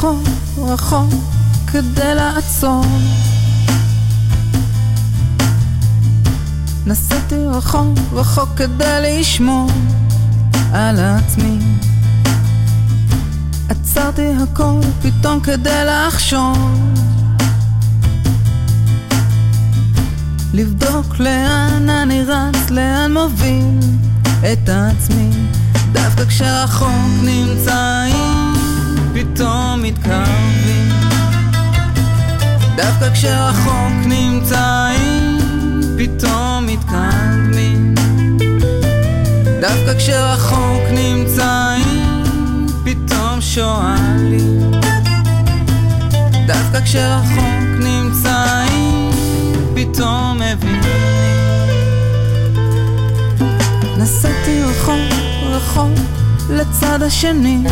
רחוק רחוק כדי לעצור, נסעתי רחוק רחוק כדי לשמור על עצמי, עצרתי הכל פתאום כדי לחשוב, לבדוק לאן אני רץ, לאן מוביל את עצמי, דווקא כשרחוק נמצאים פתאום מתקרבים, דווקא כשרחוק נמצאים פתאום מתקדמים, דווקא כשרחוק נמצאים פתאום שואלים, דווקא כשרחוק נמצאים פתאום מבינים. נסעתי רחוק רחוק לצד השני,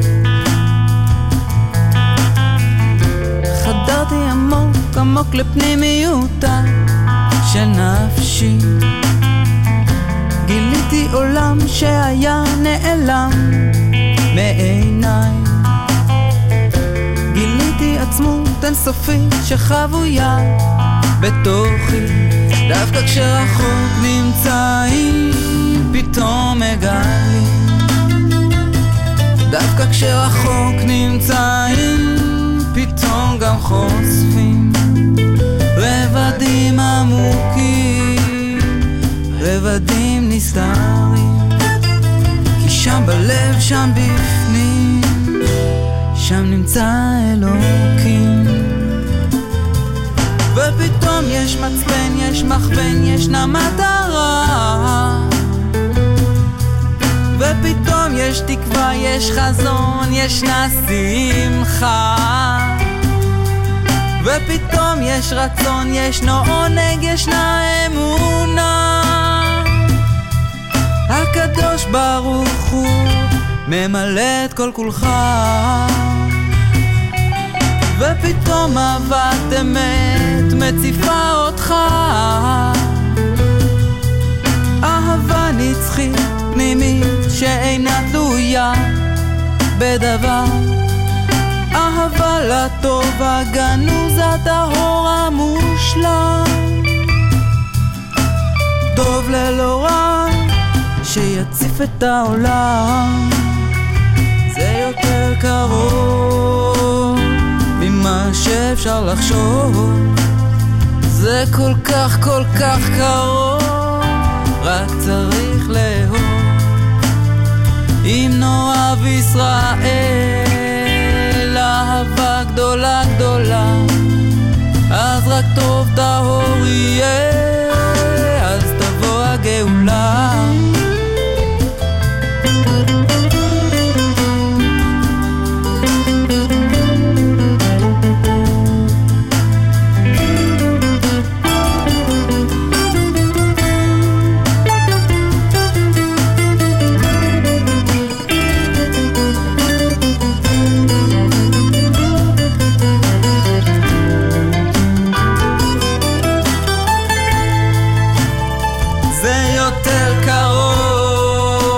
חדרתי עמוק עמוק לפנימיותה של נפשי, גיליתי עולם שהיה נעלם מעיניי, גיליתי עצמות אינסופית שחבויה בתוכי, דווקא כשרחוק נמצאים פתאום מגלים, דווקא כשרחוק נמצאים פתאום גם חושפים רבדים עמוקים, רבדים נסתרים, כי שם בלב, שם בפנים, שם נמצא אלוקים. ופתאום יש מצפן, יש מכוון, ישנה מטרה, ופתאום יש תקווה, יש חזון, ישנה שמחה, ופתאום יש רצון, ישנו עונג, ישנה אמונה, הקדוש ברוך הוא ממלא את כל כולך, ופתאום אהבת אמת מציפה אותך, אהבה נצחית פנימית שאינה תלויה בדבר, אהבה לטוב הגנוז הטהור המושלם, טוב ללא רע שיציף את העולם, זה יותר קרוב ממה שאפשר לחשוב, זה כל כך קרוב, רק צריך לאהוב. אם נאהב ישראל אהבה גדולה גדולה, אז רק טוב טהור יהיה, אז תבוא הגאולה.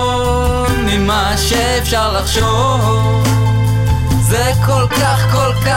שאפשר לחשוב, זה כל כך